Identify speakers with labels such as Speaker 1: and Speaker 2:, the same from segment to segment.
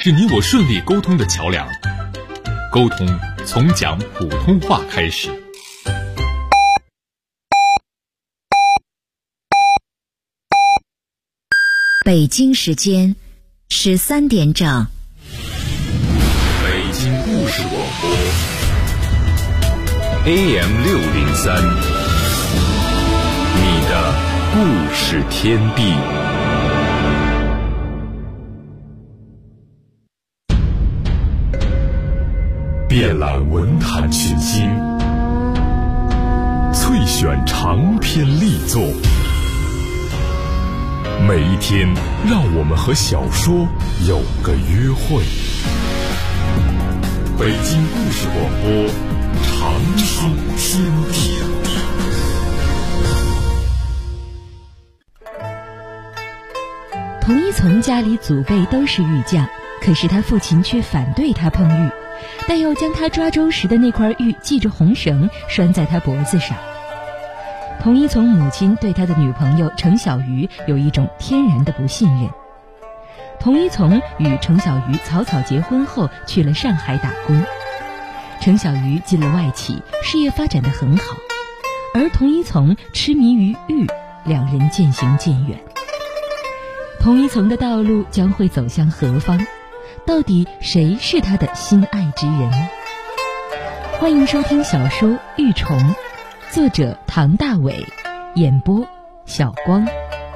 Speaker 1: 是你我顺利沟通的桥梁。沟通从讲普通话开始。
Speaker 2: 北京时间13点整。
Speaker 3: 北京故事广播 AM603，你的故事天地。遍览文坛群星，萃选长篇力作。每一天，让我们和小说有个约会。北京故事广播，长青天地。
Speaker 4: 童一从家里祖辈都是玉匠，可是他父亲却反对他碰玉，但又将他抓周时的那块玉系着红绳拴在他脖子上。童一从母亲对他的女朋友程小鱼有一种天然的不信任。童一从与程小鱼草草结婚后去了上海打工，程小鱼进了外企，事业发展得很好，而童一从痴迷于玉，两人渐行渐远。童一从的道路将会走向何方？到底谁是他的心爱之人？欢迎收听小说《玉虫》，作者唐大伟，演播小光。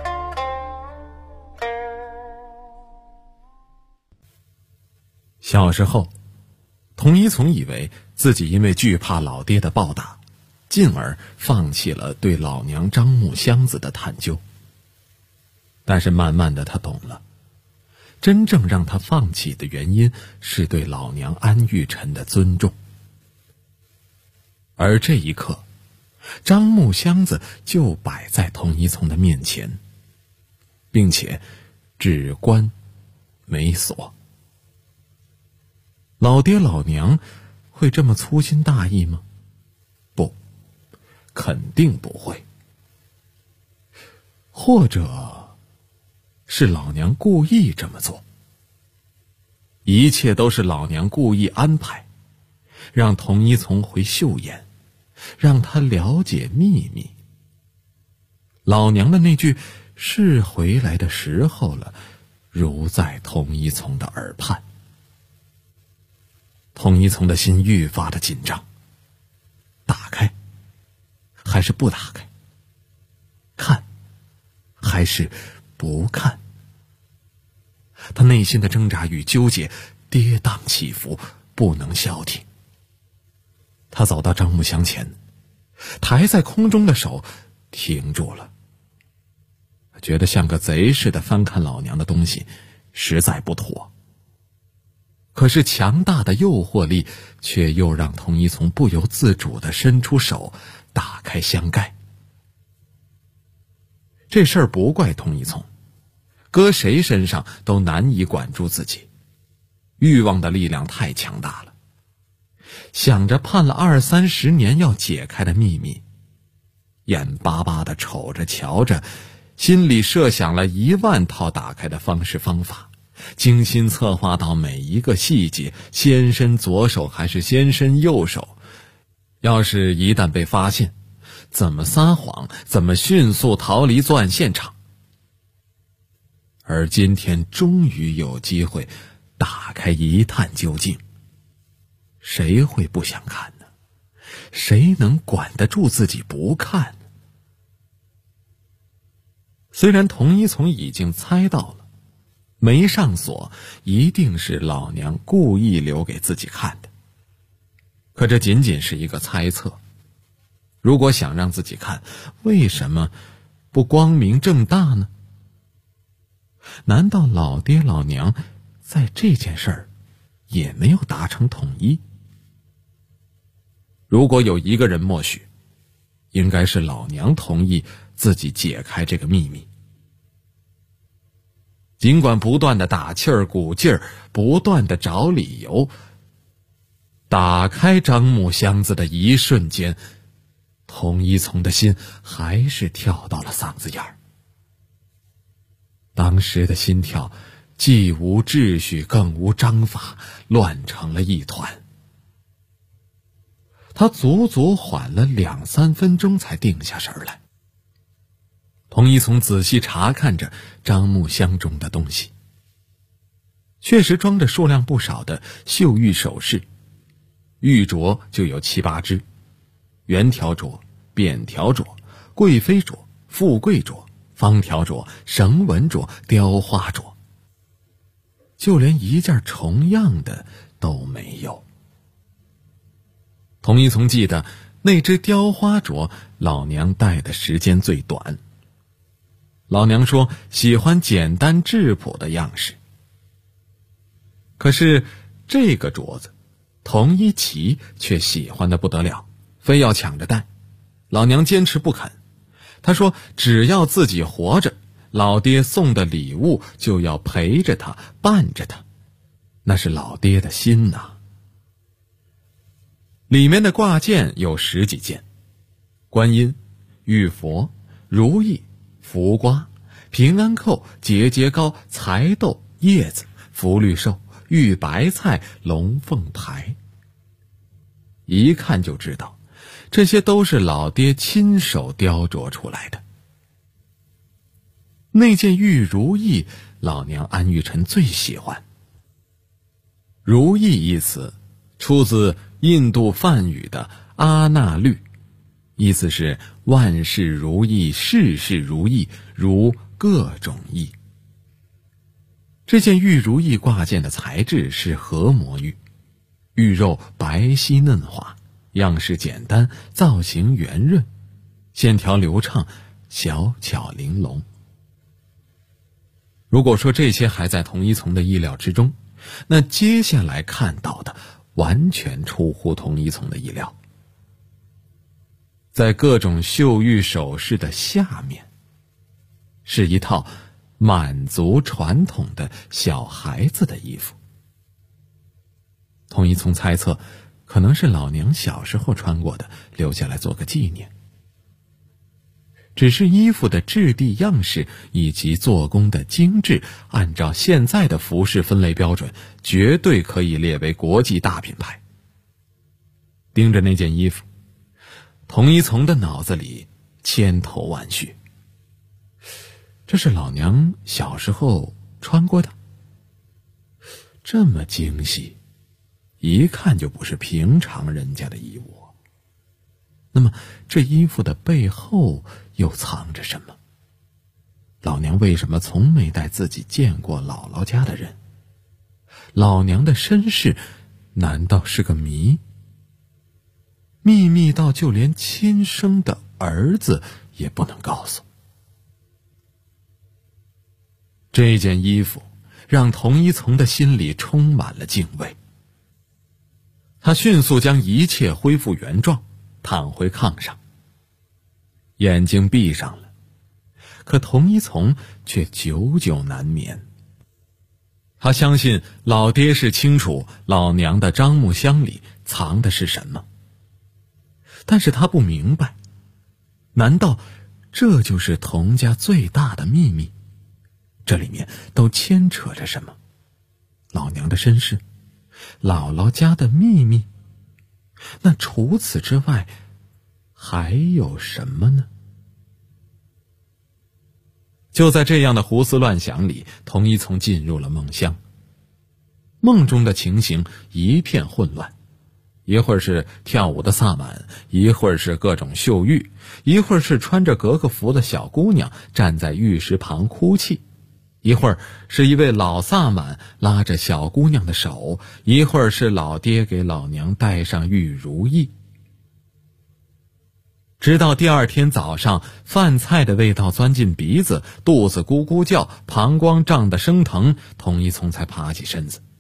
Speaker 3: 小时候，童一从以为自己因为惧怕老爹的暴打，进而放弃了对老娘张木箱子的探究。但是慢慢的他懂了，真正让他放弃的原因是对老娘安玉宸的尊重。而这一刻，张木箱子就摆在童一从的面前，并且只关没锁。老爹老娘会这么粗心大意吗？不，肯定不会。或者是老娘故意这么做，一切都是老娘故意安排，让童一从回岫岩，让他了解秘密。老娘的那句是回来的时候了，如在童一从的耳畔。童一从的心愈发的紧张，打开还是不打开？看还是不看？他内心的挣扎与纠结跌宕起伏，不能消停。他走到张木箱前，抬在空中的手停住了，觉得像个贼似的翻看老娘的东西实在不妥。可是强大的诱惑力却又让童一从不由自主地伸出手打开箱盖。这事儿不怪童一从，搁谁身上都难以管住自己，欲望的力量太强大了。想着盼了20-30年要解开的秘密，眼巴巴地瞅着瞧着，心里设想了10000套打开的方式方法，精心策划到每一个细节，先伸左手还是先伸右手，要是一旦被发现，怎么撒谎，怎么迅速逃离作案现场。而今天终于有机会打开一探究竟，谁会不想看呢？谁能管得住自己不看呢？虽然童一从已经猜到了，没上锁一定是老娘故意留给自己看的，可这仅仅是一个猜测。如果想让自己看，为什么不光明正大呢？难道老爹老娘在这件事儿也没有达成统一？如果有一个人默许，应该是老娘同意自己解开这个秘密。尽管不断的打气儿鼓劲儿，不断的找理由，打开樟木箱子的一瞬间，童一从的心还是跳到了嗓子眼儿。当时的心跳既无秩序更无章法，乱成了一团。他足足缓了2-3分钟才定下神来。童一从仔细查看着樟木箱中的东西，确实装着数量不少的绣玉首饰，玉镯就有7-8只，圆条镯、扁条镯、贵妃镯、富贵镯、方条镯、绳纹镯、雕花镯，就连一件重样的都没有。童一从记得那只雕花镯老娘戴的时间最短，老娘说喜欢简单质朴的样式。可是这个镯子童一奇却喜欢的不得了，非要抢着戴。老娘坚持不肯，他说只要自己活着，老爹送的礼物就要陪着他，伴着他，那是老爹的心呐。里面的挂件有10几件，观音、玉佛、如意、福瓜、平安扣、节节糕、财豆、叶子、福禄寿、玉白菜、龙凤牌。一看就知道这些都是老爹亲手雕琢出来的。那件玉如意老娘安玉宸最喜欢。如意一词出自印度梵语的阿那律，意思是万事如意，事事如意，如各种意。这件玉如意挂件的材质是合模玉，玉肉白皙嫩滑，样式简单，造型圆润，线条流畅，小巧玲珑。如果说这些还在童一从的意料之中，那接下来看到的完全出乎童一从的意料。在各种绣玉首饰的下面，是一套满族传统的小孩子的衣服。童一从猜测，可能是老娘小时候穿过的，留下来做个纪念。只是衣服的质地样式以及做工的精致，按照现在的服饰分类标准，绝对可以列为国际大品牌。盯着那件衣服，童一从的脑子里千头万绪。这是老娘小时候穿过的，这么精细，一看就不是平常人家的衣物。那么这衣服的背后又藏着什么？老娘为什么从没带自己见过姥姥家的人？老娘的身世难道是个谜？秘密到就连亲生的儿子也不能告诉。这件衣服让童一从的心里充满了敬畏。他迅速将一切恢复原状，躺回炕上，眼睛闭上了，可童一从却久久难眠。他相信老爹是清楚老娘的樟木箱里藏的是什么，但是他不明白，难道这就是童家最大的秘密？这里面都牵扯着什么？老娘的身世，姥姥家的秘密，那除此之外还有什么呢？就在这样的胡思乱想里，童一从进入了梦乡。梦中的情形一片混乱，一会儿是跳舞的萨满，一会儿是各种绣玉，一会儿是穿着格格服的小姑娘站在玉石旁哭泣，一会儿是一位老萨满拉着小姑娘的手，一会儿是老爹给老娘戴上玉如意。直到第二天早上，饭菜的味道钻进鼻子，肚子咕咕叫，膀胱胀得生疼，童一从才爬起身子。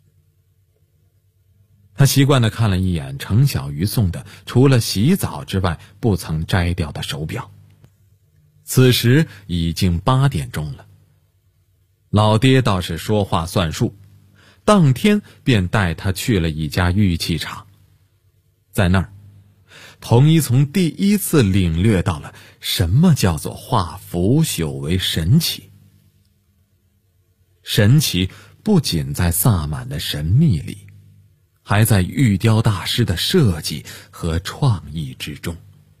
Speaker 3: 他习惯地看了一眼程小鱼送的除了洗澡之外不曾摘掉的手表，此时已经8点钟了。老爹倒是说话算数，当天便带他去了一家玉器厂。在那儿，童一从第一次领略到了什么叫做化腐朽为神奇。 神奇不仅在萨满的神秘里，还在玉雕大师的设计和创意之中。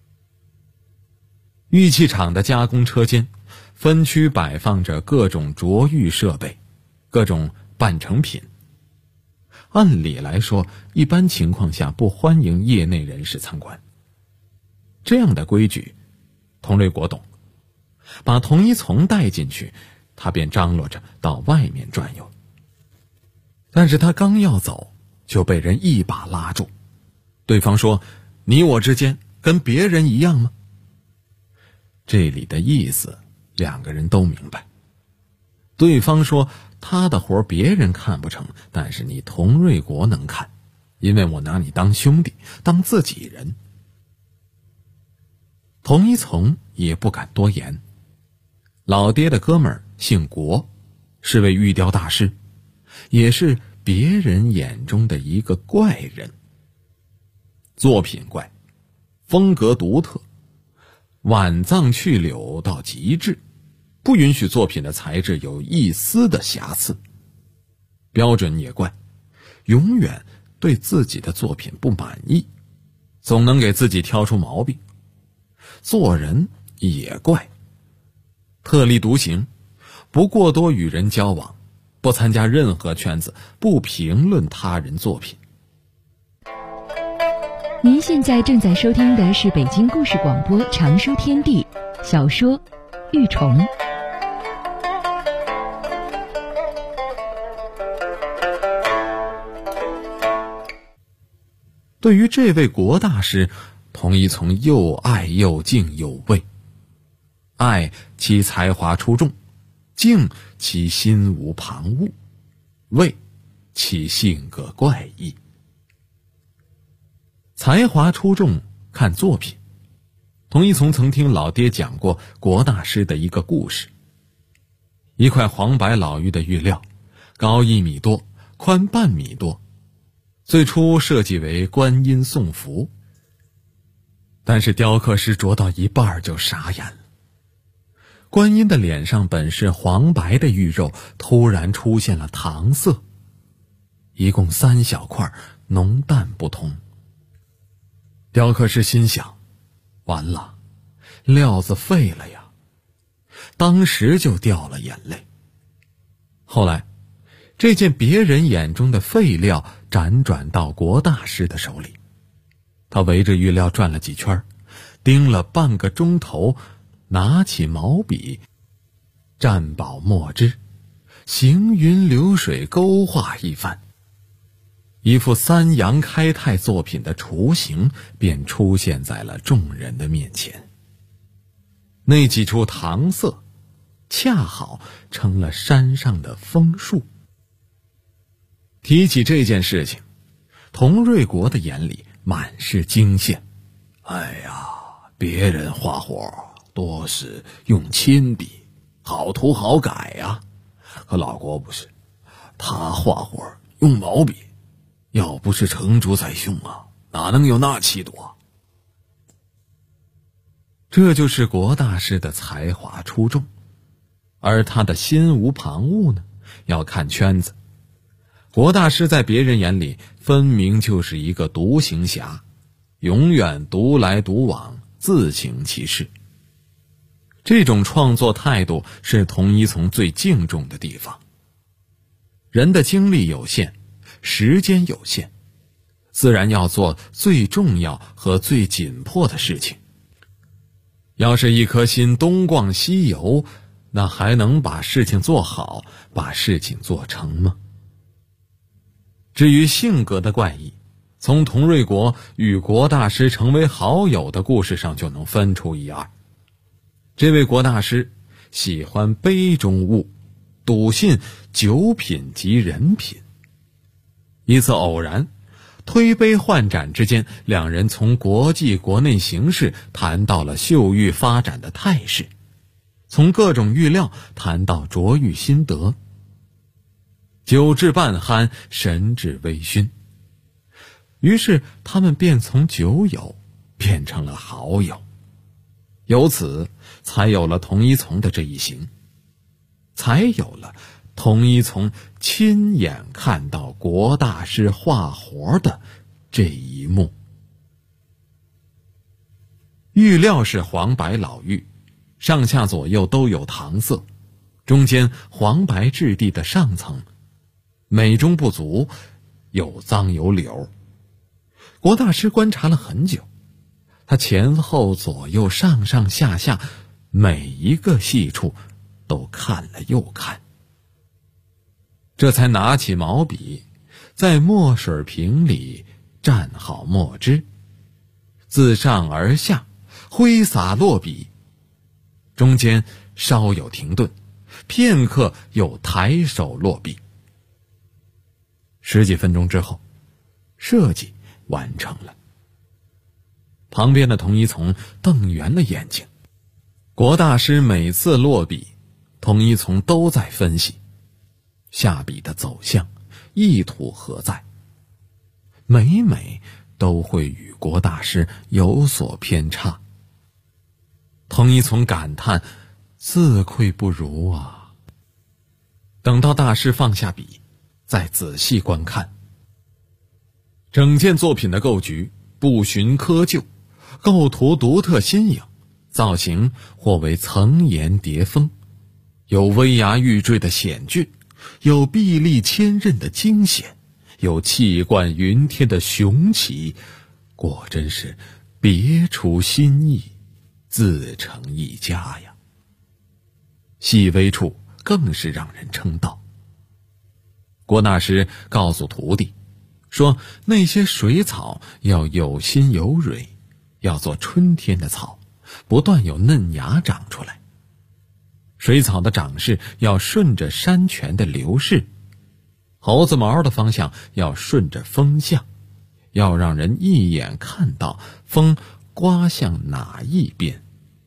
Speaker 3: 玉器厂的加工车间分区摆放着各种琢玉设备，各种半成品。按理来说，一般情况下不欢迎业内人士参观。这样的规矩，佟瑞国懂。把童一从带进去，他便张罗着到外面转悠。但是他刚要走，就被人一把拉住。对方说：“你我之间跟别人一样吗？”这里的意思，两个人都明白。对方说：“他的活别人看不成，但是你佟瑞国能看，因为我拿你当兄弟，当自己人。”童一从也不敢多言。老爹的哥们儿姓国，是位玉雕大师，也是别人眼中的一个怪人。作品怪，风格独特，挽藏去柳到极致，不允许作品的材质有一丝的瑕疵。标准也怪，永远对自己的作品不满意，总能给自己挑出毛病。做人也怪，特立独行，不过多与人交往，不参加任何圈子，不评论他人作品。
Speaker 4: 您现在正在收听的是北京故事广播长书天地小说《玉虫》。
Speaker 3: 对于这位国大师，童一从又爱又敬又畏。爱其才华出众，敬其心无旁骛，畏其性格怪异。才华出众，看作品。童一从曾听老爹讲过国大师的一个故事。一块黄白老玉的玉料，高1米多，宽半米多，最初设计为观音送福，但是雕刻师琢到一半就傻眼了。观音的脸上本是黄白的玉肉，突然出现了糖色，一共3小块，浓淡不同。雕刻师心想，完了，料子废了呀，当时就掉了眼泪。后来这件别人眼中的废料辗转到国大师的手里，他围着玉料转了几圈，盯了半个钟头，拿起毛笔，蘸饱墨汁，行云流水勾画一番，一幅3阳开泰作品的雏形便出现在了众人的面前。那几处糖色恰好成了山上的枫树。提起这件事情，佟瑞国的眼里满是惊羡。哎呀，别人画活多是用亲笔，好涂好改呀，可老国不是，他画活用毛笔，要不是成竹在胸啊，哪能有那气度啊？这就是国大师的才华出众，而他的心无旁骛呢，要看圈子。国大师在别人眼里分明就是一个独行侠，永远独来独往，自行其事。这种创作态度是童一从最敬重的地方。人的精力有限，时间有限，自然要做最重要和最紧迫的事情。要是一颗心东逛西游，那还能把事情做好，把事情做成吗？至于性格的怪异，从佟瑞国与国大师成为好友的故事上就能分出一二。这位国大师喜欢杯中物，笃信酒品即人品。一次偶然，推杯换盏之间，两人从国际国内形势谈到了绣玉发展的态势，从各种玉料谈到琢玉心得。酒至半酣，神志微醺，于是他们便从酒友变成了好友，由此才有了童一从的这一行，才有了统一从亲眼看到国大师画活的这一幕。玉料是黄白老玉，上下左右都有糖色，中间黄白质地的上层美中不足，有脏有柳。国大师观察了很久，他前后左右上上下下每一个细处都看了又看，这才拿起毛笔，在墨水瓶里蘸好墨汁，自上而下挥洒落笔，中间稍有停顿，片刻又抬手落笔。十几分钟之后，设计完成了。旁边的童一从瞪圆了眼睛，国大师每次落笔，童一从都在分析下笔的走向，意图何在，每每都会与国大师有所偏差。童一从感叹自愧不如啊。等到大师放下笔，再仔细观看，整件作品的构局不循窠臼，构图独特新颖，造型或为层岩叠峰，有威牙欲坠的险峻，有臂力千仞的惊险，有气贯云天的雄奇，果真是别出心意，自成一家呀。细微处更是让人称道。国大师告诉徒弟说，那些水草要有心有蕊，要做春天的草，不断有嫩芽长出来。水草的长势要顺着山泉的流势，猴子毛的方向要顺着风向，要让人一眼看到风刮向哪一边。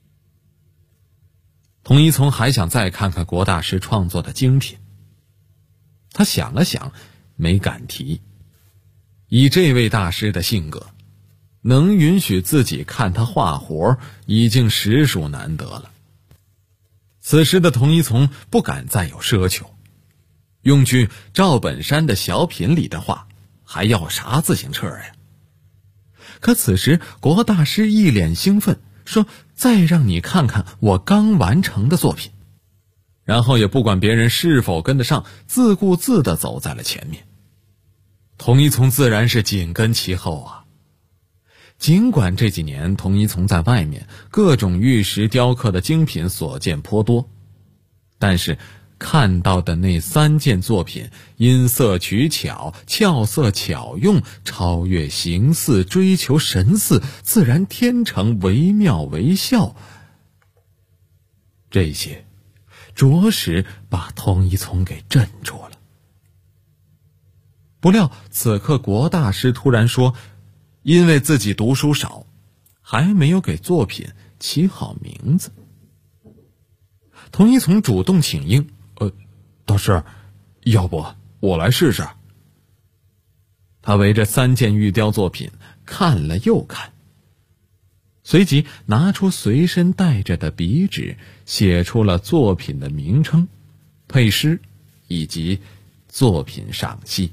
Speaker 3: 童一从还想再看看国大师创作的精品，他想了想，没敢提。以这位大师的性格，能允许自己看他画活已经实属难得了。此时的童一从不敢再有奢求，用句赵本山的小品里的话，还要啥自行车呀？可此时国大师一脸兴奋，说再让你看看我刚完成的作品，然后也不管别人是否跟得上，自顾自地走在了前面。童一从自然是紧跟其后啊。尽管这几年童一从在外面各种玉石雕刻的精品所见颇多，但是看到的那3件作品，因色取巧，俏色巧用，超越形似，追求神似，自然天成，惟妙惟肖，这些着实把童一从给镇住了。不料此刻国大师突然说，因为自己读书少，还没有给作品起好名字。童一从主动请缨，大师，要不我来试试。他围着3件玉雕作品看了又看，随即拿出随身带着的笔纸，写出了作品的名称、配诗以及作品赏析。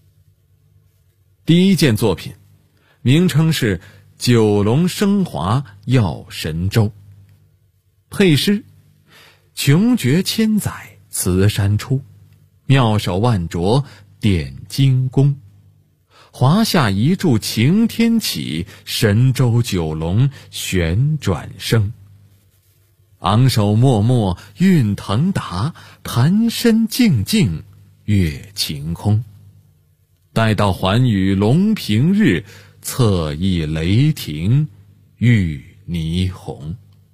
Speaker 3: 第1件作品名称是九龙升华耀神州，配诗穷绝千载慈山出，妙手万琢点精工，华夏一柱擎天起，神州九龙旋转生。昂首默默运腾达，盘身静静阅晴空。待到环宇龙平日，侧翼雷霆玉霓虹。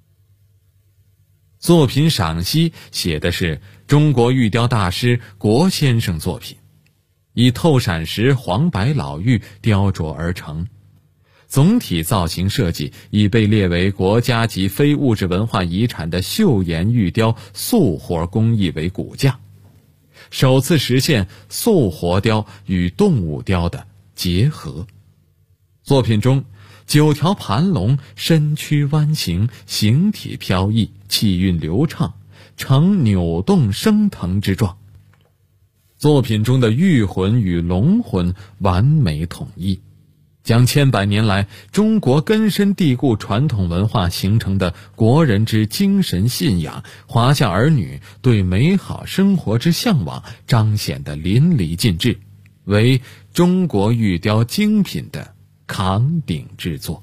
Speaker 3: 作品赏析写的是中国玉雕大师国先生作品，以透闪石黄白老玉雕琢而成，总体造型设计已被列为国家级非物质文化遗产的岫岩玉雕素活工艺为骨架，首次实现素活雕与动物雕的结合。作品中9条盘龙身躯弯形，形体飘逸，气韵流畅，呈扭动升腾之状， 作品中的玉魂与龙魂完美统一，将千百年来中国根深蒂固传统文化形成的国人之精神信仰、华夏儿女对美好生活之向往彰显得淋漓尽致，为中国玉雕精品的扛鼎之作。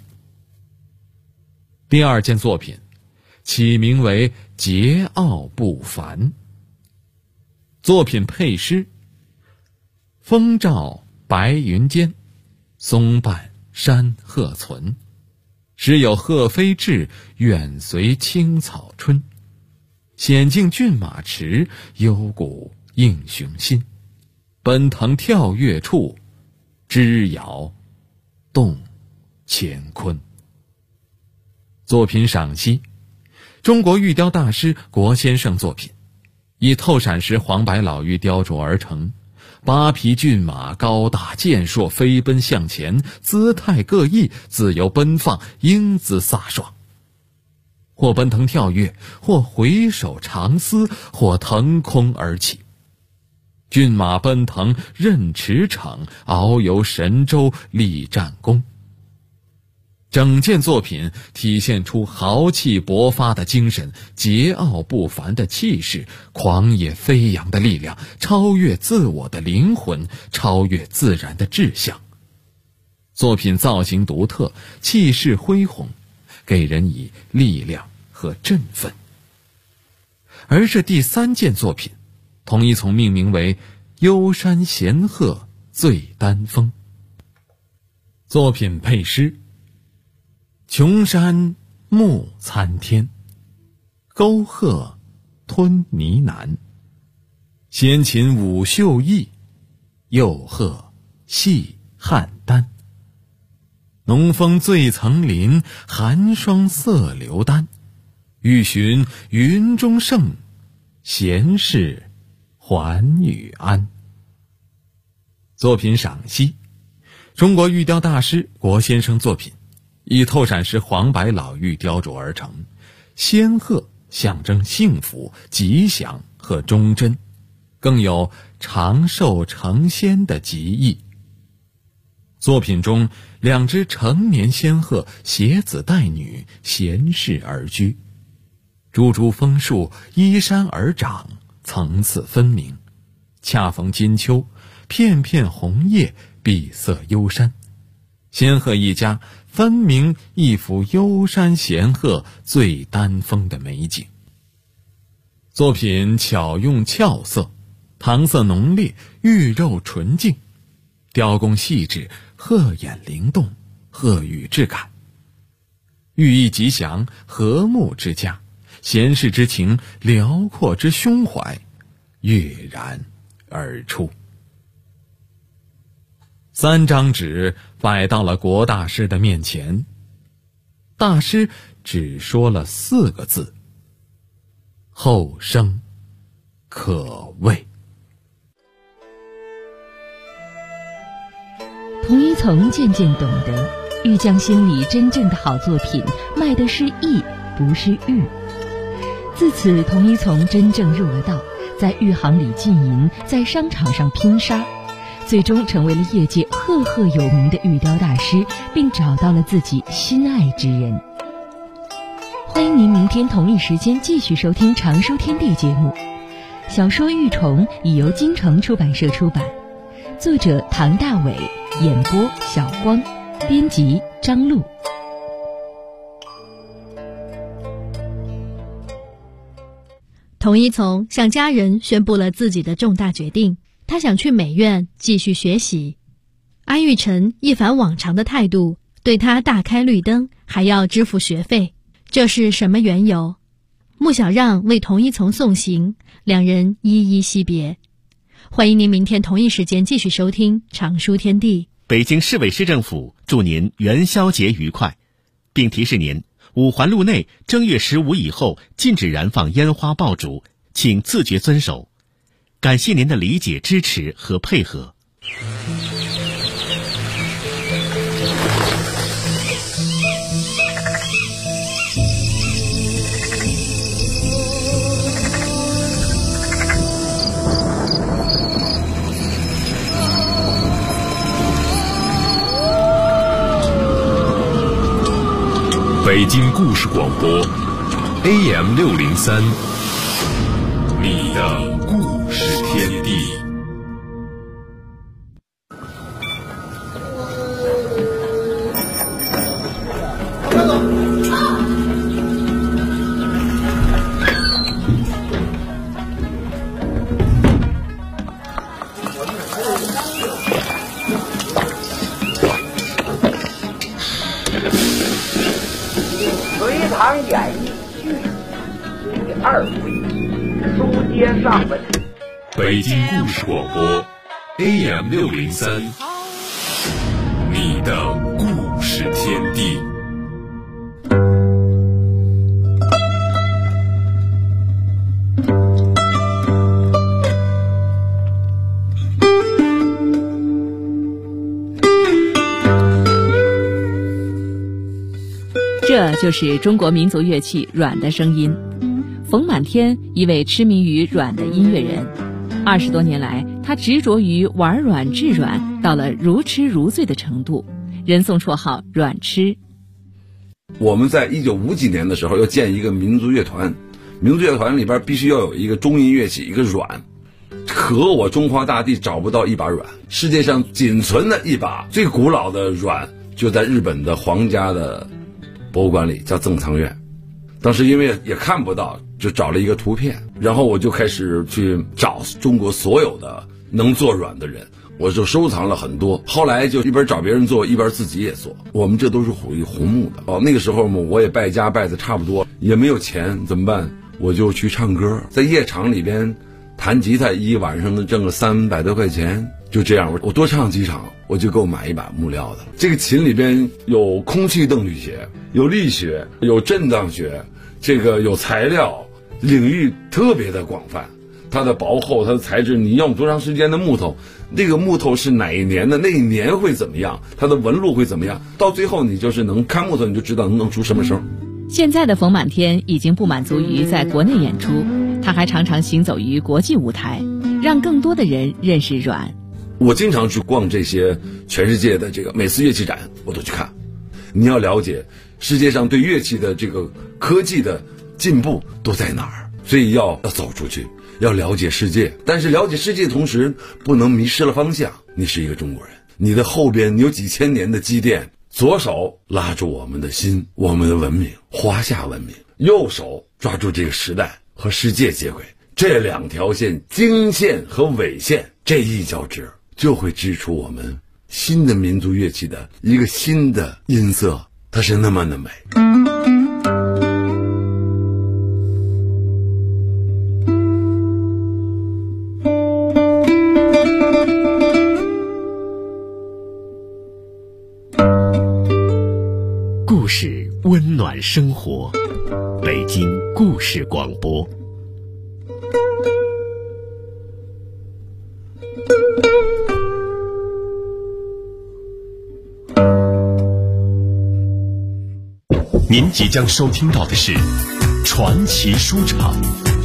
Speaker 3: 第二件作品起名为《桀骜不凡》。作品配诗：风照白云间，松伴山鹤存。时有鹤飞至，远随青草春。险境骏马驰，幽谷英雄心。奔腾跳跃处，枝摇动乾坤。作品赏析：中国玉雕大师国先生作品，以透闪石黄白老玉雕琢而成。八匹骏马高大健硕，飞奔向前，姿态各异，自由奔放，英姿飒爽。或奔腾跳跃，或回首长嘶，或腾空而起。骏马奔腾任驰骋，遨游神州立战功。整件作品体现出豪气勃发的精神，桀骜不凡的气势，狂野飞扬的力量，超越自我的灵魂，超越自然的志向。作品造型独特，气势恢宏，给人以力量和振奋。而这第三件作品，统一从命名为《幽山闲鹤醉丹峰》。作品配诗：穷山暮参天，沟壑吞呢喃。先秦舞秀逸，幼鹤戏邯郸。浓风醉层林，寒霜色流丹。欲寻云中圣，闲适还与安。作品赏析：中国玉雕大师国先生作品，以透闪石黄白老玉雕琢而成。仙鹤象征幸福、吉祥和忠贞，更有长寿成仙的吉意。作品中两只成年仙鹤携子带女，闲适而居。株株枫树依山而长，层次分明。恰逢金秋，片片红叶碧色幽山。仙鹤一家分明一幅幽山闲鹤醉丹峰的美景。作品巧用俏色，唐色浓烈，玉肉纯净，雕工细致，鹤眼灵动，鹤羽质感，寓意吉祥，和睦之家，闲适之情，辽阔之胸怀跃然而出。3张纸摆到了国大师的面前，大师只说了4个字：后生可畏。
Speaker 4: 童一从渐渐懂得，玉匠心里真正的好作品卖的是艺，不是玉。自此，童一从真正入了道，在玉行里浸淫，在商场上拼杀，最终成为了业界赫赫有名的玉雕大师，并找到了自己心爱之人。欢迎您明天同一时间继续收听《常书天地》节目。小说《玉虫》已由京城出版社出版，作者唐大伟，演播小光，编辑张璐。
Speaker 5: 童一从向家人宣布了自己的重大决定，他想去美院继续学习。安玉成一反往常的态度，对他大开绿灯，还要支付学费，这是什么缘由？穆小让为童一从送行，两人依依惜别。欢迎您明天同一时间继续收听《常书天地》。
Speaker 6: 北京市委市政府祝您元宵节愉快，并提示您五环路内正月15以后禁止燃放烟花爆竹，请自觉遵守。感谢您的理解、支持和配合。
Speaker 1: 北京故事广播 AM603， 你的故事天地。
Speaker 7: 隋唐演义序第2回，书接上文。
Speaker 1: 北京故事广播 AM603， 你的故事天地。
Speaker 4: 这就是中国民族乐器阮的声音。冯满天，一位痴迷于阮的音乐人，20多年来，他执着于玩阮制阮，到了如痴如醉的程度，人送绰号阮痴。
Speaker 8: 我们在1950几年的时候要建一个民族乐团，民族乐团里边必须要有一个中音乐器，一个阮。可我中华大地找不到一把阮，世界上仅存的一把最古老的阮就在日本的皇家的博物馆里，叫赠藏院。当时因为也看不到，就找了一个图片，然后我就开始去找中国所有的能做阮的人，我就收藏了很多。后来就一边找别人做，一边自己也做。我们这都是属于红木的。那个时候嘛，我也败家败的差不多，也没有钱，怎么办？我就去唱歌，在夜场里边弹吉他，一晚上能挣个300多块钱。就这样，我多唱几场，我就够买一把木料的。这个琴里边有空气动力学，有力学，有震荡学，这个有材料，领域特别的广泛。它的薄厚，它的材质，你用多长时间的木头，那个木头是哪一年的，那一年会怎么样，它的纹路会怎么样，到最后你就是能看木头，你就知道能出什么声。
Speaker 4: 现在的冯满天已经不满足于在国内演出，他还常常行走于国际舞台，让更多的人认识阮。
Speaker 8: 我经常去逛这些全世界的这个每次乐器展，我都去看。你要了解世界上对乐器的这个科技的进步都在哪儿，所以要走出去，要了解世界。但是了解世界的同时，不能迷失了方向。你是一个中国人，你的后边有几千年的积淀，左手拉住我们的心，我们的文明，华夏文明；右手抓住这个时代和世界接轨。这两条线，经线和纬线，这一交织，就会织出我们新的民族乐器的一个新的音色，它是那么的美。
Speaker 6: 故事温暖生活，北京故事广播。
Speaker 1: 您即将收听到的是传奇书场。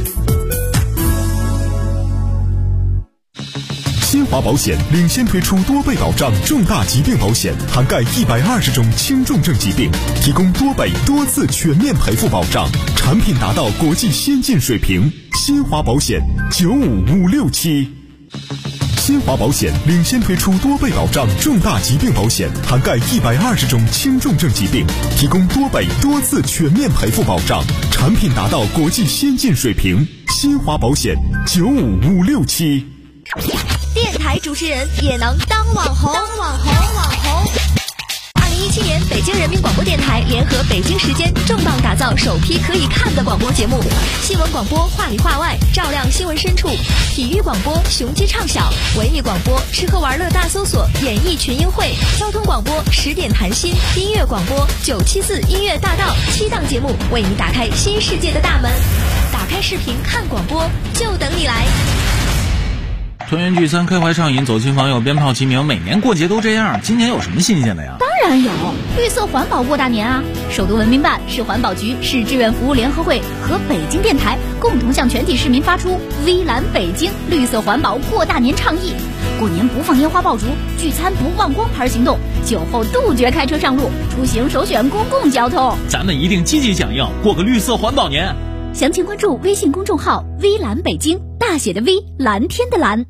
Speaker 1: 新华保险领先推出多倍保障重大疾病保险，涵盖120种轻重症疾病，提供多倍多次全面赔付保障，产品达到国际先进水平。新华保险95567。新华保险领先推出多倍保障重大疾病保险，涵盖120种轻重症疾病，提供多倍多次全面赔付保障，产品达到国际先进水平。新华保险95567。
Speaker 9: 电台主持人也能当网红。2017年，北京人民广播电台联合北京时间重磅打造首批可以看的广播节目，新闻广播话里话外，照亮新闻深处；体育广播雄鸡唱晓，文艺广播吃喝玩乐大搜索，演艺群英会；交通广播10点谈心，音乐广播974音乐大道，7档节目为你打开新世界的大门。打开视频看广播，就等你来。
Speaker 10: 团圆聚餐，开怀畅饮，走亲访友，鞭炮齐鸣，每年过节都这样。今年有什么新鲜的呀？
Speaker 11: 当然有，绿色环保过大年啊！首都文明办、市环保局、市志愿服务联合会和北京电台共同向全体市民发出“微蓝北京绿色环保过大年”倡议。过年不放烟花爆竹，聚餐不忘光牌行动， 酒后杜绝开车上路，出行首选公共交通。
Speaker 10: 咱们一定积极响应，过个绿色环保年。
Speaker 11: 详情关注微信公众号微蓝北京，大写的 V， 蓝天的蓝。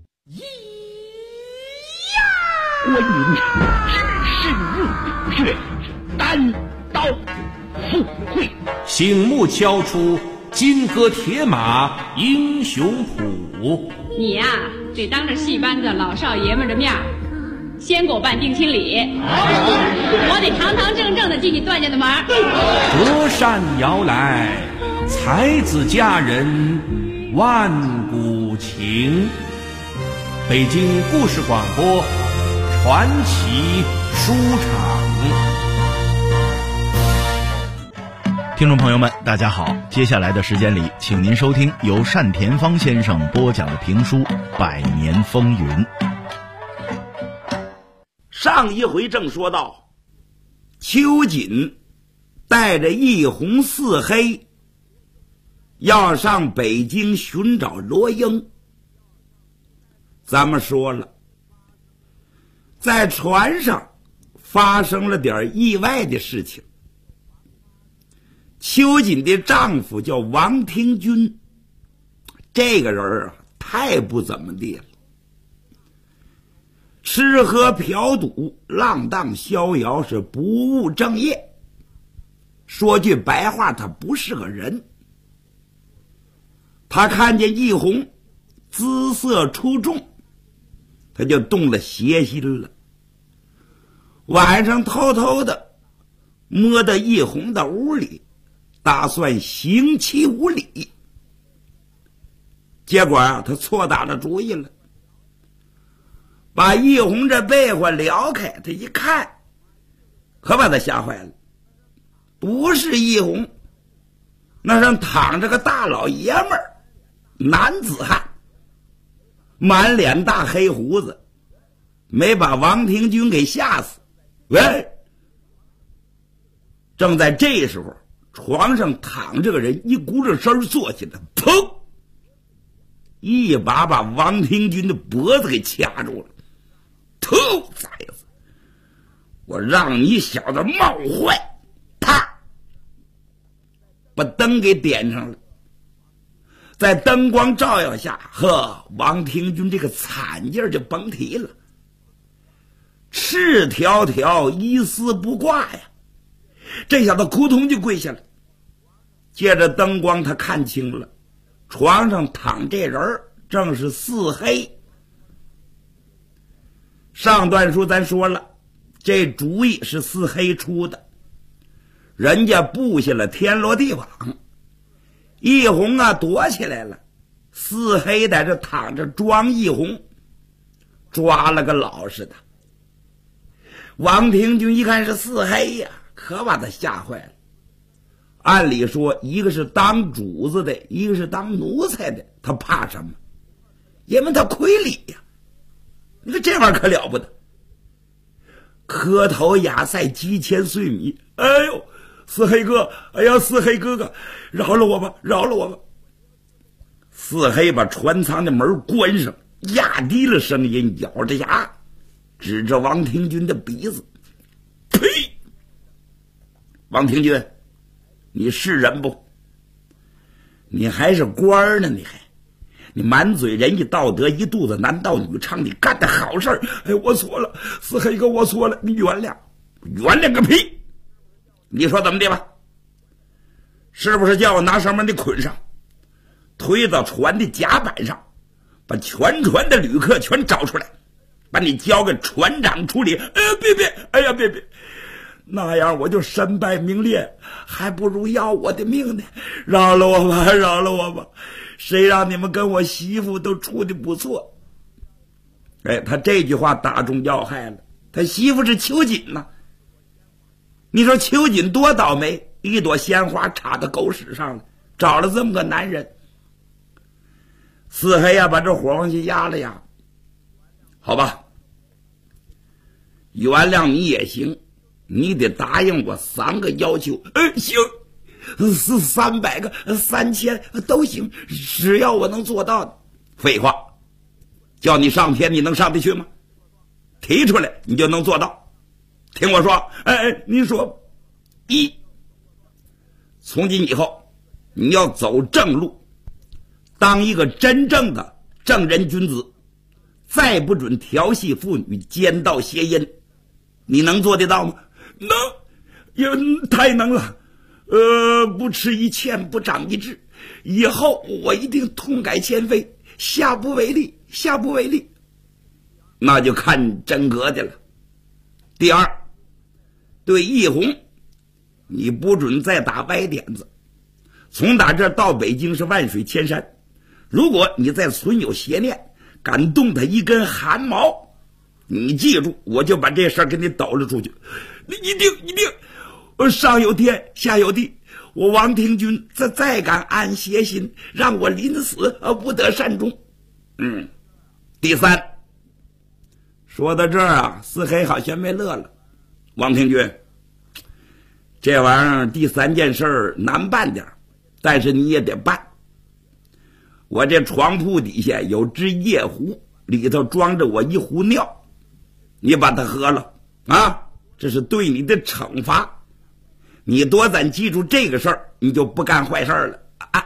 Speaker 7: 观云知是入卷，单刀赴会，
Speaker 12: 醒目敲出金戈铁马英雄谱。
Speaker 13: 你呀，得当着戏班子老少爷们的面先给我办定亲礼，我得堂堂正正的进你段家的门。
Speaker 12: 隔山遥来，才子佳人万古情。北京故事广播传奇书场。
Speaker 14: 听众朋友们，大家好，接下来的时间里，请您收听由单田芳先生播讲的评书《百年风云》。
Speaker 7: 上一回正说到，秋瑾带着一红四黑要上北京寻找罗英。咱们说了，在船上发生了点意外的事情。秋瑾的丈夫叫王廷钧，这个人啊，太不怎么地了，吃喝嫖赌，浪荡逍遥，是不务正业。说句白话，他不是个人。他看见一红姿色出众，他就动了邪心了。晚上偷偷的摸到一红的屋里，打算行其无礼。结果啊，他错打了主意了，把一红这被窝撩开，他一看，可把他吓坏了。不是一红，那上躺着个大老爷们儿，男子汉，满脸大黑胡子，没把王廷钧给吓死。喂！正在这时候，床上躺着个人，一鼓着身坐起来，砰！一把把王廷钧的脖子给掐住了。兔崽子！我让你小子冒坏！啪！把灯给点上了。在灯光照耀下，王廷钧这个惨劲儿就甭提了，赤条条，一丝不挂呀！这小子扑通就跪下了。借着灯光，他看清了，床上躺这人正是四黑。上段书咱说了，这主意是四黑出的，人家布下了天罗地网，一红啊躲起来了，四黑在这躺着装一红，抓了个老实的。王廷钧一看是四黑呀，可把他吓坏了。按理说，一个是当主子的，一个是当奴才的，他怕什么？因为他亏礼呀。你看这玩意儿可了不得，磕头雅塞，击千岁米。哎呦，四黑哥，哎呀，四黑哥哥，饶了我吧，饶了我吧。四黑把船舱的门关上，压低了声音，咬着牙指着王廷钧的鼻子，呸！王廷钧，你是人不？你还是官呢，你满嘴仁义道德，一肚子男盗女娼，你干的好事儿。哎，我错了，四黑哥，我错了，你原谅。原谅个屁！你说怎么的吧？是不是叫我拿上面的捆上，推到船的甲板上，把全船的旅客全找出来，把你交给船长处理？别，哎呀，别，那样我就身败名裂，还不如要我的命呢。饶了我吧，饶了我吧！谁让你们跟我媳妇都处得不错？哎，他这句话打中要害了。他媳妇是秋瑾呐，你说秋瑾多倒霉，一朵鲜花插到狗屎上了，找了这么个男人。四黑呀，把这火往下压了压。好吧，原谅你也行，你得答应我3个要求。行，300个、3000都行，只要我能做到的。废话，叫你上天，你能上得去吗？提出来，你就能做到。 听我说，您说，一，从今以后你要走正路，当一个真正的正人君子，再不准调戏妇女，奸盗邪淫，你能做得到吗？能，也太能了。不吃一堑，不长一智，以后我一定痛改前非，下不为例，下不为例。那就看真格的了。第二，对易红，你不准再打歪点子。从打这到北京是万水千山，如果你再存有邪念，敢动他一根汗毛，你记住，我就把这事儿给你抖了出去。你一定，上有天下有地，我王廷钧再敢安邪心，让我临死不得善终。第三，说到这儿啊，四黑好像没乐了。王廷钧，这玩意儿第三件事难办点，但是你也得办。我这床铺底下有只夜壶，里头装着我一壶尿，你把它喝了啊，这是对你的惩罚。你多咱记住这个事儿，你就不干坏事了。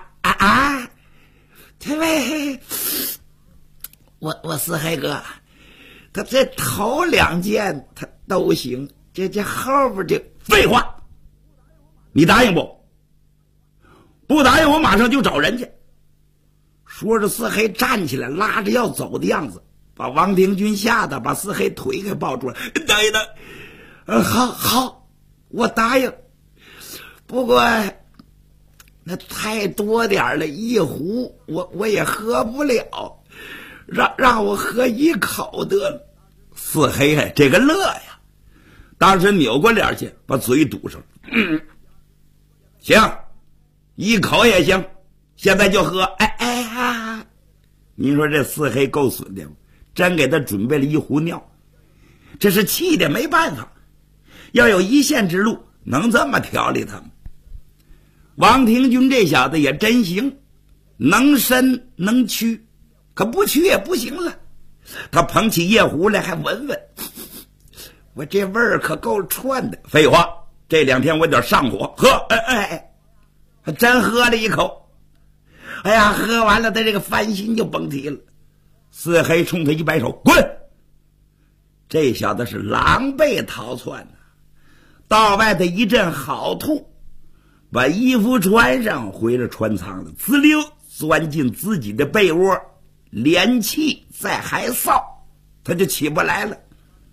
Speaker 7: 这位，我四黑哥，他这头两件他都行，这后边这废话，你答应不？不答应我马上就找人去。说着，四黑站起来，拉着要走的样子，把王廷钧吓得把四黑腿给抱住了。等一等，好，我答应。不过那太多点了，一壶我也喝不了，让我喝一口得了。四黑这个乐呀，当时扭过脸去，把嘴堵上。行，一口也行，现在就喝。您说这四黑够损的，真给他准备了一壶尿，这是气的没办法。要有一线之路，能这么调理他吗？王廷钧这小子也真行，能伸能屈，可不屈也不行了。他捧起夜壶来还闻闻，我这味儿可够串的。废话，这两天我有点上火，喝，还真喝了一口。哎呀，喝完了他这个烦心就甭提了。四黑冲他一摆手，滚！这小子是狼狈逃窜呢，到外头一阵好吐，把衣服穿上，回了船舱了，滋溜钻进自己的被窝，连气再还臊，他就起不来了。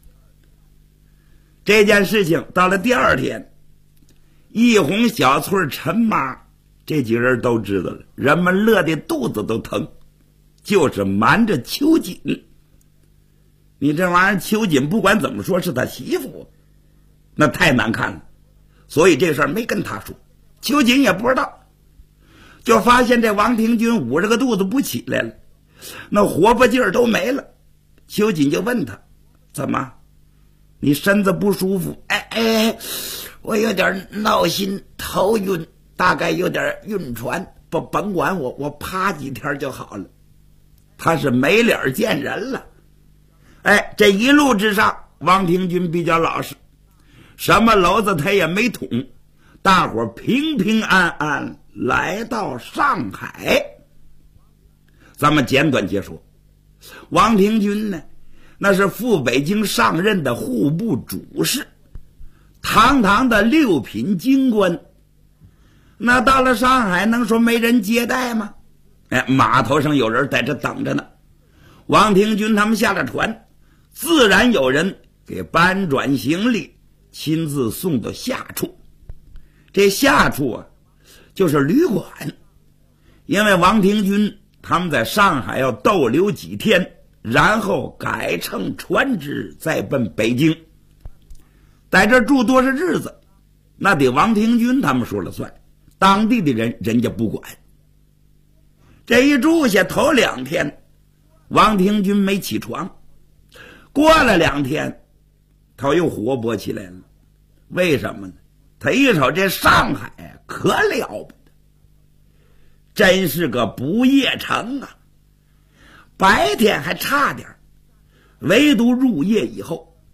Speaker 7: 这件事情到了第二天，一红、小翠、陈妈这几人都知道了，人们乐得肚子都疼，就是瞒着秋瑾。你这玩意儿，秋瑾不管怎么说是他媳妇，那太难看了，所以这事儿没跟他说，秋瑾也不知道。就发现这王廷钧捂着个肚子不起来了，那活泼劲儿都没了。秋瑾就问他，怎么你身子不舒服？我有点闹心头晕，大概有点晕船，甭管我趴几天就好了。他是没脸见人了。这一路之上，王廷钧比较老实，什么篓子他也没捅，大伙平平安安来到上海。咱们简短截说，王廷钧呢，那是赴北京上任的户部主事，堂堂的6品京官，那到了上海能说没人接待吗？码头上有人在这等着呢。王廷钧他们下了船，自然有人给搬转行李，亲自送到下处。这下处啊，就是旅馆，因为王廷钧他们在上海要逗留几天，然后改乘船只再奔北京。在这住多少日子，那得王廷钧他们说了算，当地的人家不管。这一住下头2天，王廷钧没起床，过了2天他又活泼起来了。为什么呢？他一瞅这上海可了不得，真是个不夜城啊，白天还差点，唯独入夜以后，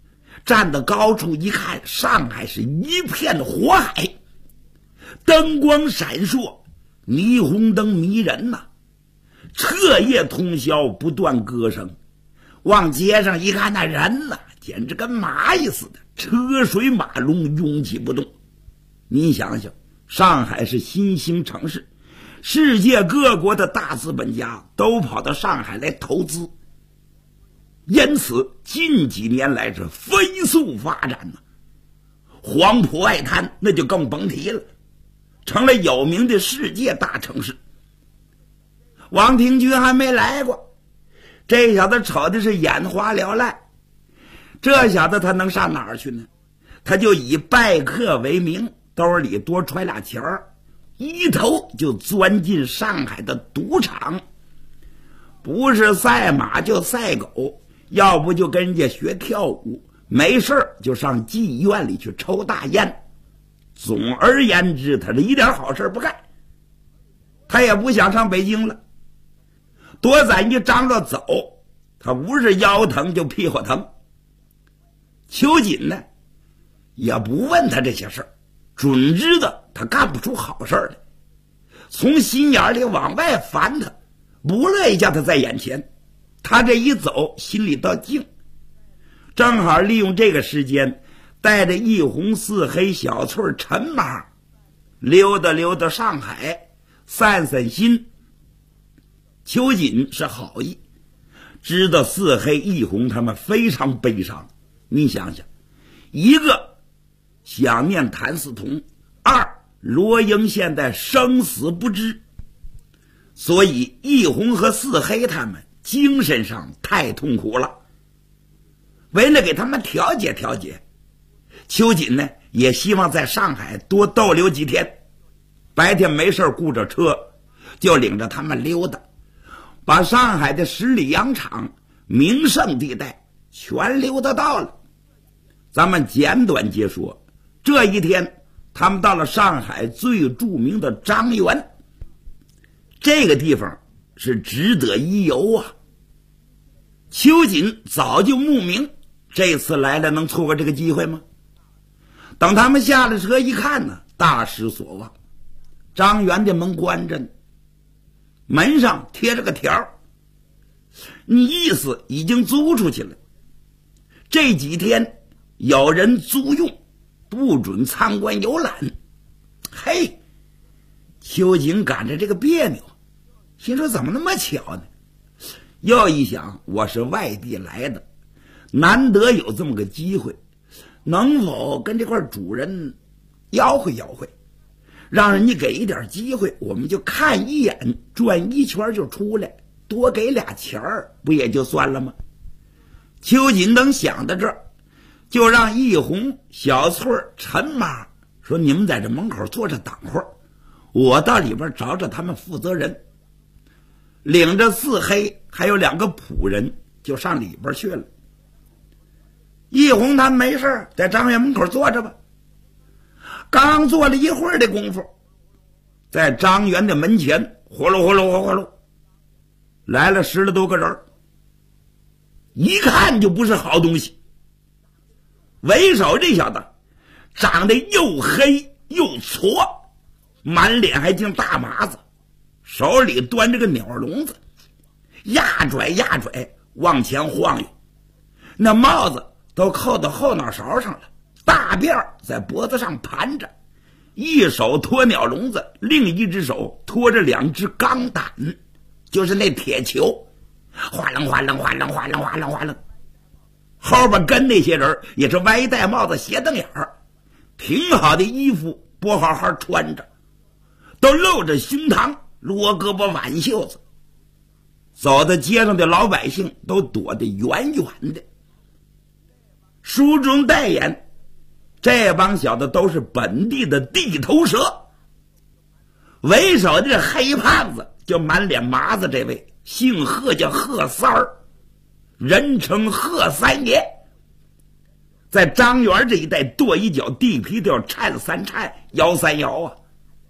Speaker 7: 站到高处一看，上海是一片火海，灯光闪烁，霓虹灯迷人呐，彻夜通宵不断歌声。往街上一看，那人呐，简直跟蚂蚁似的，车水马龙，拥挤不动。你想想，上海是新兴城市，世界各国的大资本家都跑到上海来投资，因此近几年来是飞速发展呢。黄埔外滩那就更甭提了，成了有名的世界大城市。王廷钧还没来过，这小子瞅的是眼花缭乱。这小子他能上哪儿去呢？他就以拜客为名，兜里多揣俩钱儿，一头就钻进上海的赌场，不是赛马就赛狗，要不就跟人家学跳舞，没事就上妓院里去抽大烟。总而言之，他是一点好事不干。他也不想上北京了，多攒一张罗走，他不是腰疼就屁股疼。秋瑾呢，也不问他这些事儿，准知道他干不出好事来，从心眼里往外烦他，不乐意叫他在眼前。他这一走，心里倒静，正好利用这个时间，带着一红四黑小翠陈妈溜达溜达上海，散散心。秋瑾是好意，知道四黑一红他们非常悲伤。你想想，一个想念谭嗣同，二罗英现在生死不知，所以一红和四黑他们精神上太痛苦了。为了给他们调节调节，秋瑾呢也希望在上海多逗留几天，白天没事雇着车就领着他们溜达，把上海的十里洋场名胜地带全溜达到了。咱们简短接说，这一天他们到了上海最著名的张园，这个地方是值得一游啊。秋瑾早就慕名，这次来了能错过这个机会吗？等他们下了车一看呢，大失所望。张园的门关着呢，门上贴着个条，你意思已经租出去了，这几天有人租用，不准参观游览。嘿，秋瑾赶着这个别扭，心说怎么那么巧呢？又一想，我是外地来的，难得有这么个机会，能否跟这块主人吆喝吆喝，让人家给一点机会，我们就看一眼，转一圈就出来，多给俩钱儿，不也就算了吗？秋瑾等想到这儿，就让一红、小翠、陈妈说：“你们在这门口坐着等会儿，我到里边找找他们负责人。”领着四黑还有两个仆人就上里边去了。一红他没事在张园门口坐着吧，刚坐了一会儿的功夫，在张园的门前呼噜呼噜呼噜来了10来多个人，一看就不是好东西。为首这小子长得又黑又矬，满脸还净大麻子，手里端着个鸟笼子，压拽压拽往前晃悠，那帽子都扣到后脑勺上了，大辫在脖子上盘着，一手托鸟笼子，另一只手托着2只钢胆，就是那铁球，哗楞哗楞哗楞哗楞哗楞哗楞。后边跟那些人也是歪戴帽子斜瞪眼儿，挺好的衣服不好好穿着，都露着胸膛，罗胳膊挽袖子，走在街上的老百姓都躲得远远的。书中代言，这帮小子都是本地的地头蛇。为首的这黑胖子就满脸麻子，这位姓贺，叫贺三儿，人称贺三爷，在张园这一带跺一脚地皮都要颤3颤，摇3摇啊。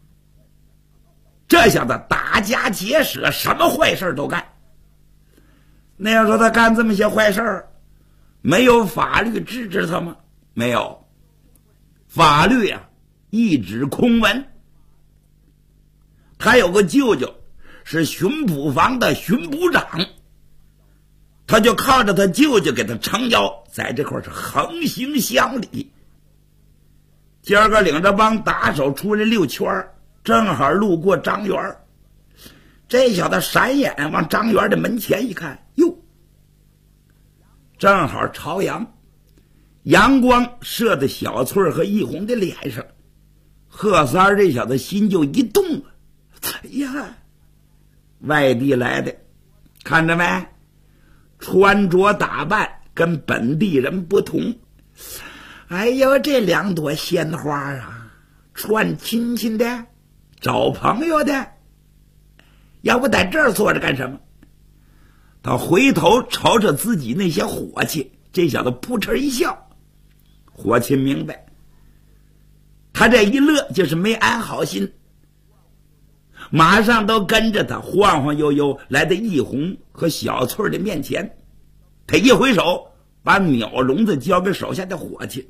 Speaker 7: 这小子打家劫舍，什么坏事都干。那要说他干这么些坏事， 没有法律制止他吗？没有，法律啊一纸空文。他有个舅舅是巡捕房的巡捕长，他就靠着他舅舅给他撑腰，在这块是横行乡里。今儿个领着帮打手出来溜圈，正好路过张园，这小子闪眼往张园的门前一看，哟，正好朝阳，阳光射在小翠和一红的脸上。贺三这小子心就一动啊，哎呀，外地来的，看着没，穿着打扮跟本地人不同。哎呦，这两朵鲜花啊，串亲戚的，找朋友的，要不在这儿坐着干什么？他回头瞅瞅自己那些伙计，这小子扑哧一笑。伙计明白，他这一乐就是没安好心，马上都跟着他晃晃悠悠来到一红和小翠的面前。他一挥手把鸟笼子交给手下的伙计，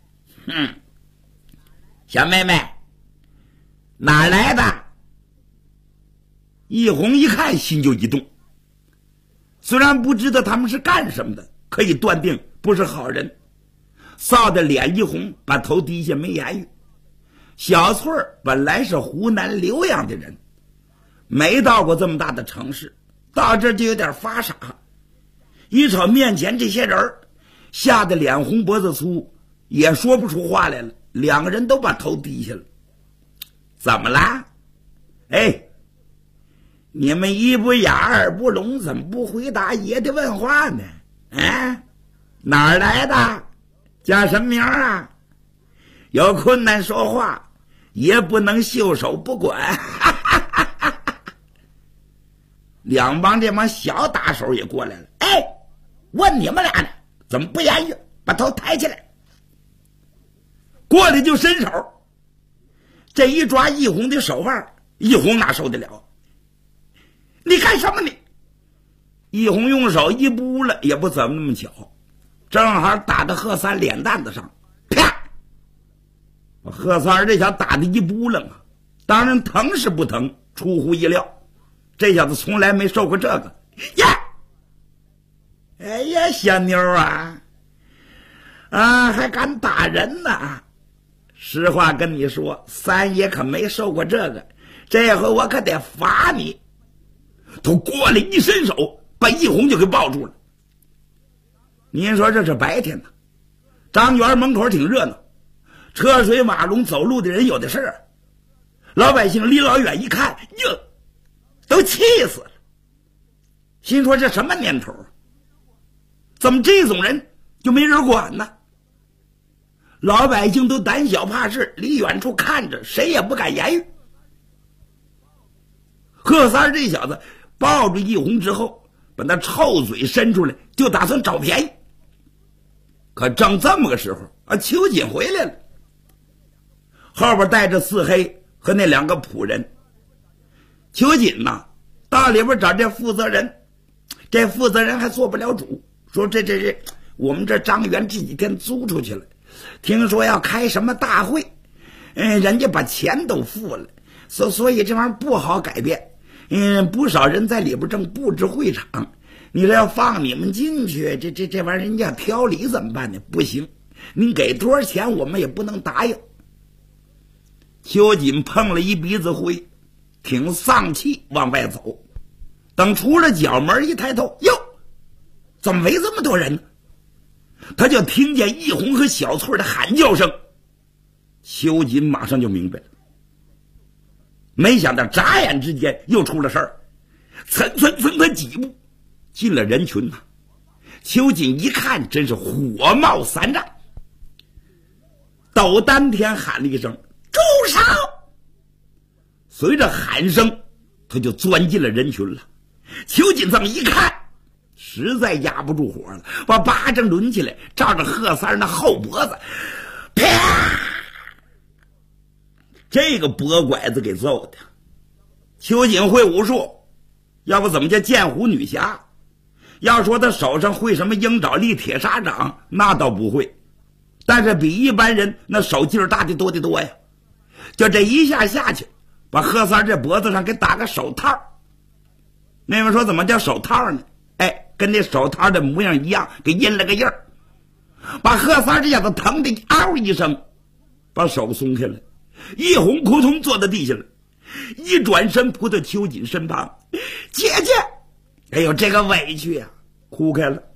Speaker 7: 小妹妹哪来的？一红一看心就一动，虽然不知道他们是干什么的，可以断定不是好人，臊得脸一红，把头低下没言语。小翠本来是湖南浏阳的人，没到过这么大的城市，到这就有点发傻，一瞅面前这些人，吓得脸红脖子粗，也说不出话来了。两个人都把头低下了。怎么啦？哎，你们一不哑二不聋，怎么不回答爷的问话呢？啊，哪儿来的？叫什么名啊？有困难说话，也不能袖手不管。两帮这帮小打手也过来了。哎，问你们俩呢，怎么不言语？把头抬起来。过来就伸手，这一抓一红的手腕，一红哪受得了？你干什么你？一红用手一拨了，也不怎么那么巧，正好打到贺三脸蛋子上，啪！贺三这小子打的一拨楞啊，当然疼是不疼，出乎意料，这小子从来没受过这个呀！哎呀，小妞啊，还敢打人呢！实话跟你说，三爷可没受过这个，这回我可得罚你。他过来一伸手，把一红就给抱住了。您说这是白天呢，张园门口挺热闹，车水马龙，走路的人有的是，老百姓离老远一看，哟，都气死了，心说这什么年头，怎么这种人就没人管呢？老百姓都胆小怕事，离远处看着，谁也不敢言语。贺三这小子抱住一红之后，把那臭嘴伸出来，就打算找便宜。可正这么个时候啊，秋瑾回来了，后边带着四黑和那两个仆人。秋瑾呐，到里边找这负责人，这负责人还做不了主，说这我们这张园这几天租出去了，听说要开什么大会，人家把钱都付了，所以这玩意儿不好改变。不少人在里边正布置会场，你说要放你们进去，这玩意儿人家挑理怎么办呢？不行，您给多少钱我们也不能答应。秋瑾碰了一鼻子灰，挺丧气往外走，等出了角门一抬头，哟，怎么围这么多人呢？他就听见一红和小翠的喊叫声，秋瑾马上就明白了。没想到眨眼之间又出了事儿，蹭几步进了人群呐。秋瑾一看，真是火冒三丈，抖丹田喊了一声住手，随着喊声他就钻进了人群了。秋瑾这么一看，实在压不住火了，把巴掌抡起来，照着贺三那后脖子，啪！这个跛拐子给揍的。秋瑾会武术，要不怎么叫剑湖女侠？ 要说他手上会什么鹰爪力、铁砂掌，那倒不会，但是比一般人那手劲儿大的多得多呀。就这一下下去，把贺三这脖子上给打个手套。那位说怎么叫手套呢？哎，跟那手套的模样一样，给印了个印儿。把贺三这下子疼的嗷一声，把手松开了。一红扑通坐在地下了，一转身扑到秋瑾身旁，姐姐，哎呦，这个委屈呀，哭开了。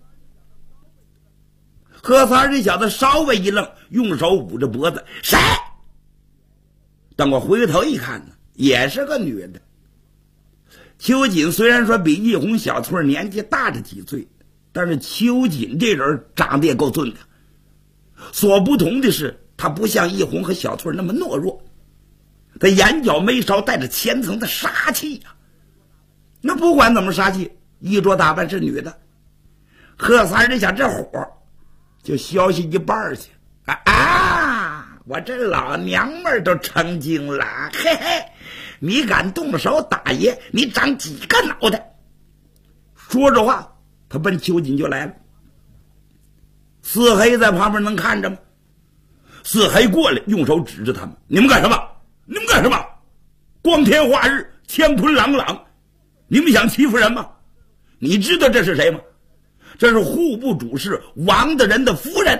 Speaker 7: 贺三这小子稍微一愣，用手捂着脖子，谁？等我回头一看呢，也是个女的。秋瑾虽然说比一红小翠年纪大着几岁，但是秋瑾这人长得也够俊的。所不同的是，他不像一红和小翠那么懦弱，他眼角眉梢带着千层的杀气呀。那不管怎么杀气，衣着打扮是女的。贺三这想这火就消息一半去我这老娘们儿都成精了，嘿嘿，你敢动手打爷，你长几个脑袋？说着话，他奔秋瑾就来了。四黑在旁边能看着吗？四黑过来，用手指着他们：“你们干什么？你们干什么？光天化日，乾坤朗朗，你们想欺负人吗？你知道这是谁吗？这是户部主事王大人的夫人。”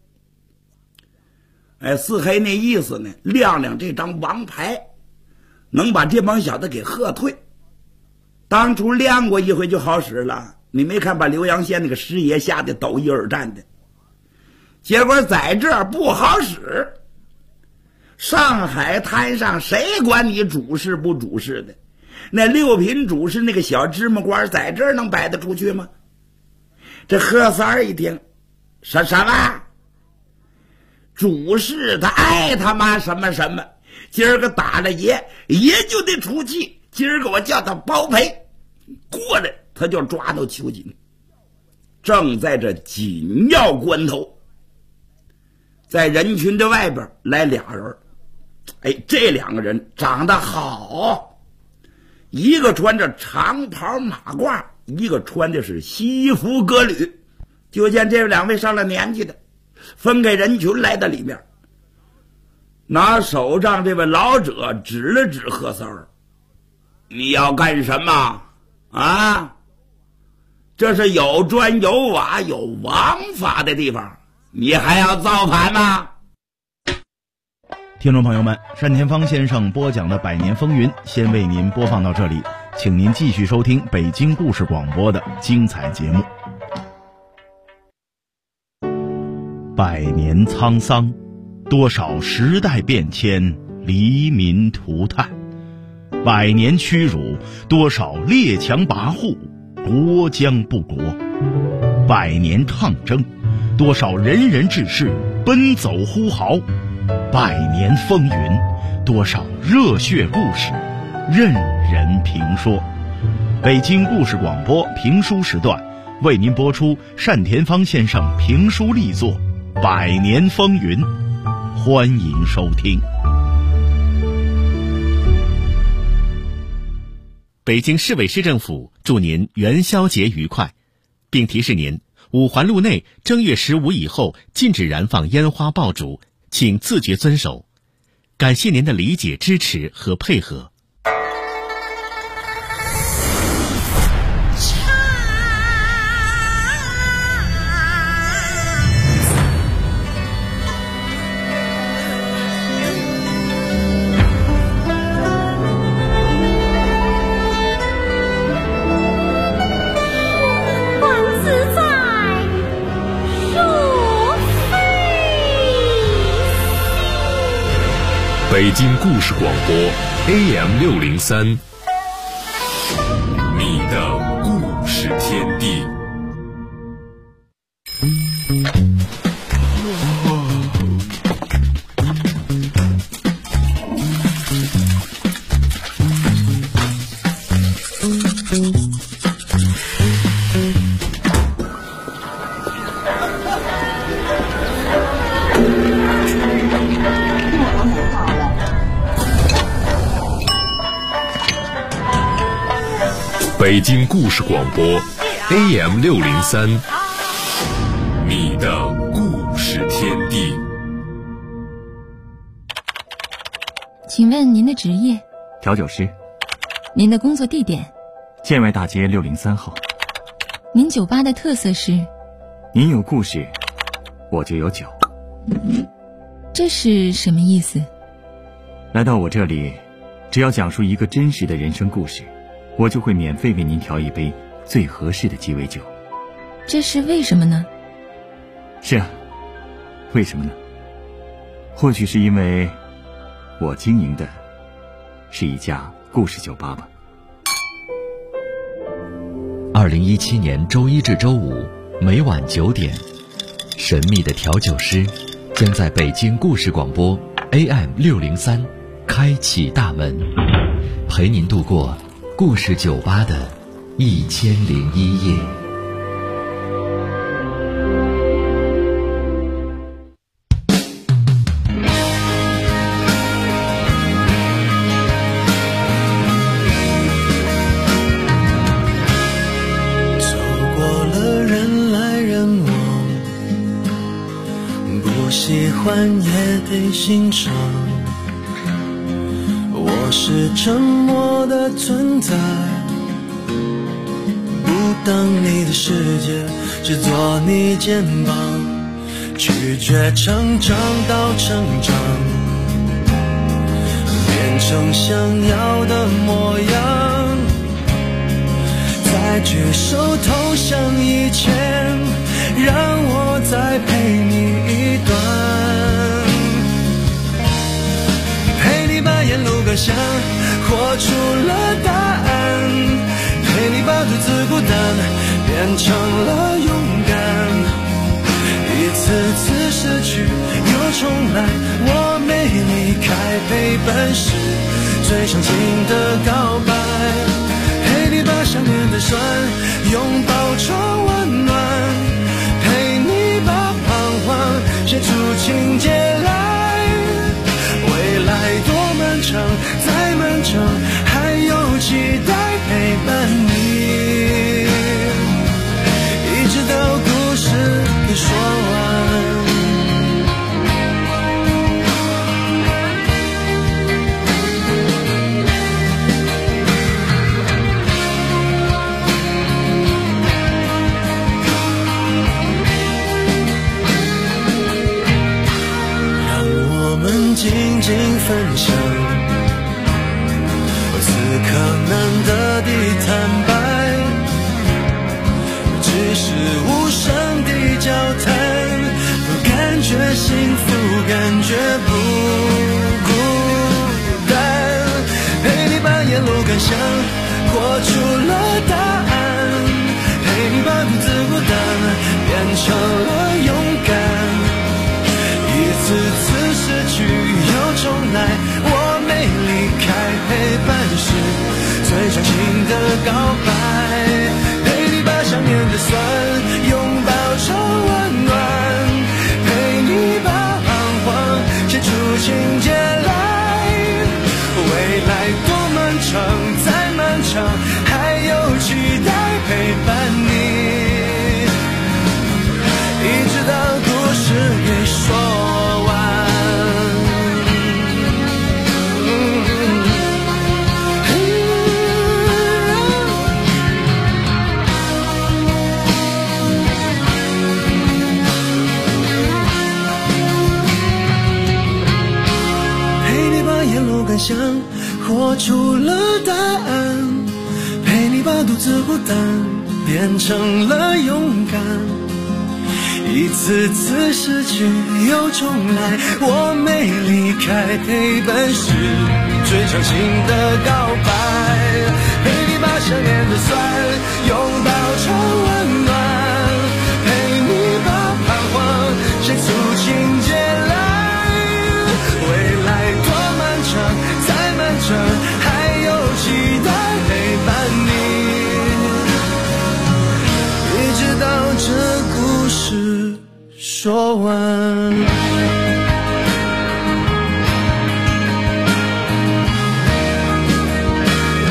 Speaker 7: 哎，四黑那意思呢，亮亮这张王牌，能把这帮小子给喝退。当初亮过一回就好使了，你没看把浏阳县那个师爷吓得抖一耳战的，结果在这儿不好使。上海滩上谁管你主事不主事的？那六品主事那个小芝麻官在这儿能摆得出去吗？这贺三一听，什么？主事他爱他妈什么什么，今儿个打了爷就得出气，今儿个我叫他包赔。过来他就抓到秋瑾。正在这紧要关头，在人群的外边来俩人。哎，这两个人长得好，一个穿着长袍马褂，一个穿的是西服革履。就见这两位上了年纪的分给人群来到里面，拿手杖这位老者指了指贺三儿：“你要干什么啊？这是有砖有瓦有王法的地方，你还要造反吗？”
Speaker 14: 听众朋友们，单田芳先生播讲的《百年风云》先为您播放到这里，请您继续收听北京故事广播的精彩节目。百年沧桑，多少时代变迁，黎民涂炭；百年屈辱，多少列强跋扈，国将不国；百年抗争，多少仁人志士奔走呼号；百年风云，多少热血故事任人评说。北京故事广播评书时段为您播出单田芳先生评书力作《百年风云》，欢迎收听。
Speaker 6: 北京市委市政府祝您元宵节愉快，并提示您五环路内正月15以后禁止燃放烟花爆竹，请自觉遵守。感谢您的理解、支持和配合。
Speaker 1: 北京故事广播 AM603， 你的故事天地。北京故事广播 AM603，你的故事天地。
Speaker 15: 请问您的职业？
Speaker 16: 调酒师。
Speaker 15: 您的工作地点？
Speaker 16: 建外大街603号。
Speaker 15: 您酒吧的特色是？
Speaker 16: 您有故事，我就有酒。
Speaker 15: 这是什么意思？
Speaker 16: 来到我这里，只要讲述一个真实的人生故事，我就会免费为您调一杯最合适的鸡尾酒。
Speaker 15: 这是为什么呢？
Speaker 16: 是啊，为什么呢？或许是因为我经营的是一家故事酒吧吧。
Speaker 17: 2017年周一至周五每晚9点，神秘的调酒师将在北京故事广播 AM603开启大门，陪您度过故事酒吧的1001夜。
Speaker 18: 走过了人来人往，不喜欢也得欣赏。我是沉默的存在，不当你的世界，只做你肩膀，拒绝成长到成长，变成想要的模样，在举手投降以前，让我再陪你一段，陪你把沿路感想活出了答案，陪你把独自孤单变成了勇敢，一次次失去又重来，我没离开陪伴是最长情的告白，陪你把想念的酸拥抱成温暖，陪你把彷徨写出情节来，未来多漫长再漫长，还有期待陪伴你，一直到故事给说完。静静分享，此刻难得的坦白，只是无声的交谈，不感觉幸福，感觉不孤单，陪你把沿路感想活出了答案，陪你把独自孤单变成了勇敢，一次次失去又重来，我没离开陪伴是最长情的告白，陪你把想念的酸拥抱成温暖，陪你把彷徨写出情节来，未来多漫长再漫长，还有期待陪伴你，一直到故事给说完。感想活出了答案，陪你把独自孤单变成了勇敢，一次次失去又重来，我没离开陪伴是最长情的告白，陪你把想念的酸拥抱成温暖，陪你把彷徨写出情节来，未来多漫长再漫长，还有期待陪伴你，一直到这故事说完。